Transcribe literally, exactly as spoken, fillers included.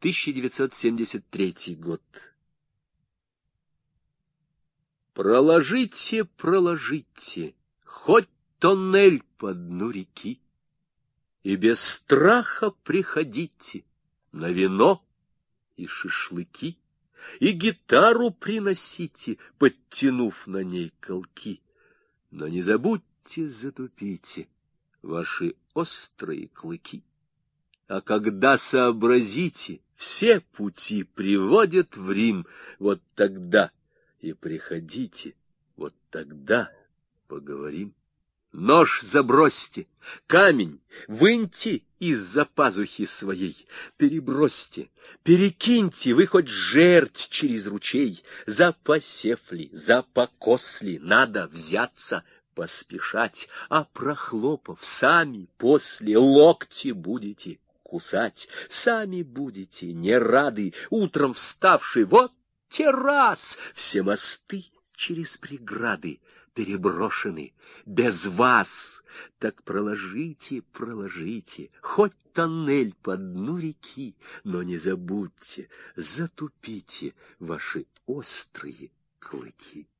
тысяча девятьсот семьдесят третий год. Проложите, проложите, хоть тоннель по дну реки, и без страха приходите на вино и шашлыки, и гитару приносите, подтянув на ней колки. Но не забудьте, затупите ваши острые клыки. А когда сообразите, все пути приводят в Рим, вот тогда и приходите, вот тогда поговорим. Нож забросьте, камень выньте из-за пазухи своей, перебросьте, перекиньте вы хоть жерть через ручей. За посев ли, за покос ли, надо взяться, поспешать, а прохлопав, сами после локти будете кусать, сами будете не рады, утром вставший, вот те раз, все мосты через преграды переброшены, без вас. Так проложите, проложите, хоть тоннель по дну реки, но не забудьте, затупите ваши острые клыки.